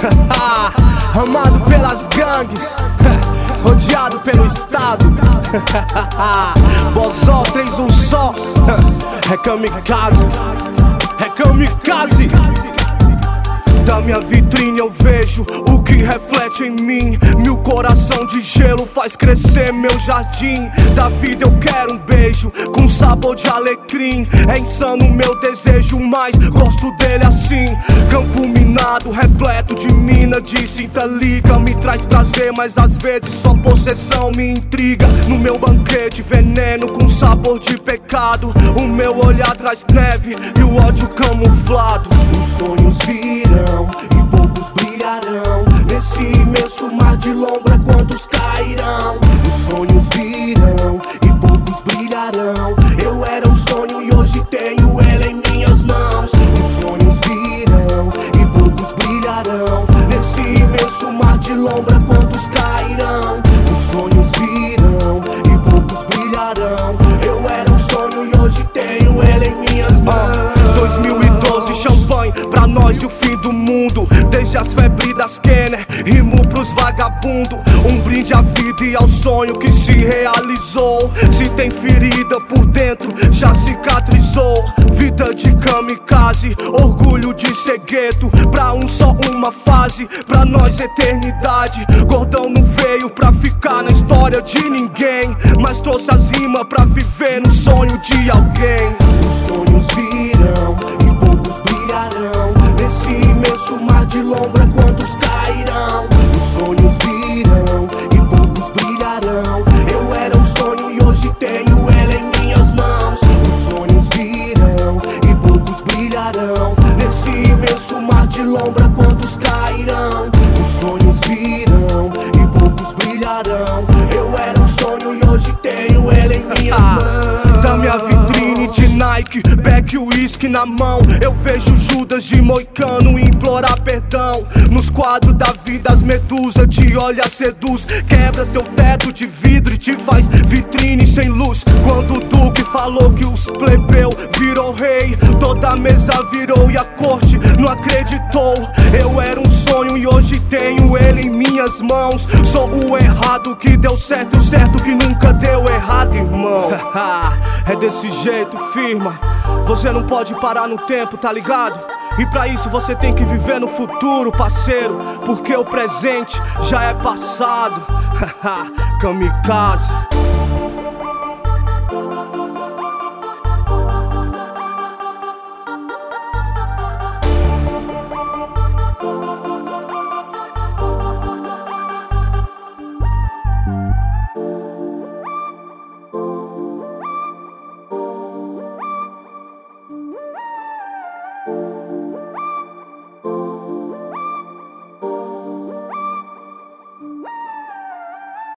Amado pelas gangues, rodeado pelo estado. Bozó, 3-1 só. É kamikaze, é kamikaze. Da minha vitrine eu vejo o que reflete em mim. Meu coração de gelo faz crescer meu jardim. Da vida eu quero um beijo com sabor de alecrim. É insano meu desejo, mas gosto dele assim. Campo minado, repleto de mina de cinta liga. Me traz prazer, mas às vezes só possessão me intriga. No meu banquete veneno com sabor de pecado. O meu olhar traz neve e o ódio camuflado. Os sonhos virão e poucos brilharão. Nesse imenso mar de lombra, quantos cairão? Os sonhos virão e poucos brilharão. Eu era um sonho e hoje tenho ela em minhas mãos. Os sonhos virão e poucos brilharão. Nesse imenso mar de lombra, quantos cairão? Os sonhos virão e poucos brilharão. Eu era um sonho e hoje tenho ela em minhas mãos. 2012, champanhe pra nós e o fim do mundo. Desde as febres das Kenner, rimo pros vagabundo. Um brinde à vida e ao sonho que se realizou. Se tem ferida por dentro, já cicatrizou. Vida de kamikaze, orgulho de ser gueto. Pra um só uma fase, pra nós eternidade. Gordão não veio pra ficar na história de ninguém, mas trouxe as rimas pra viver no sonho de alguém. Os sonhos virão e poucos brilharão. Nesse imenso mar de lombra, quantos cairão? Os sonhos virão e poucos brilharão. Eu era um sonho e hoje tenho ela em minhas mãos. Os sonhos virão e poucos brilharão. Nesse imenso mar de lombra, quantos cairão? Os sonhos virão e poucos brilharão. Eu era um sonho e hoje tenho ela em minhas mãos. Da minha vitrine de Nike, beck e uísque na mão. Eu vejo Judas de moicano implorar perdão. Nos quadros da vida as medusas te olha, seduz. Quebra teu teto de vidro e te faz vitrine sem luz. Quando o Duque falou que os plebeu virou rei, toda a mesa virou e a corte não acreditou. Eu era um sonho e hoje tenho ele em minhas mãos. Sou o errado que deu certo, o certo que nunca deu errado, irmão. É desse jeito, firma. Você não pode parar no tempo, tá ligado? E pra isso você tem que viver no futuro, parceiro, porque o presente já é passado. Kamikaze.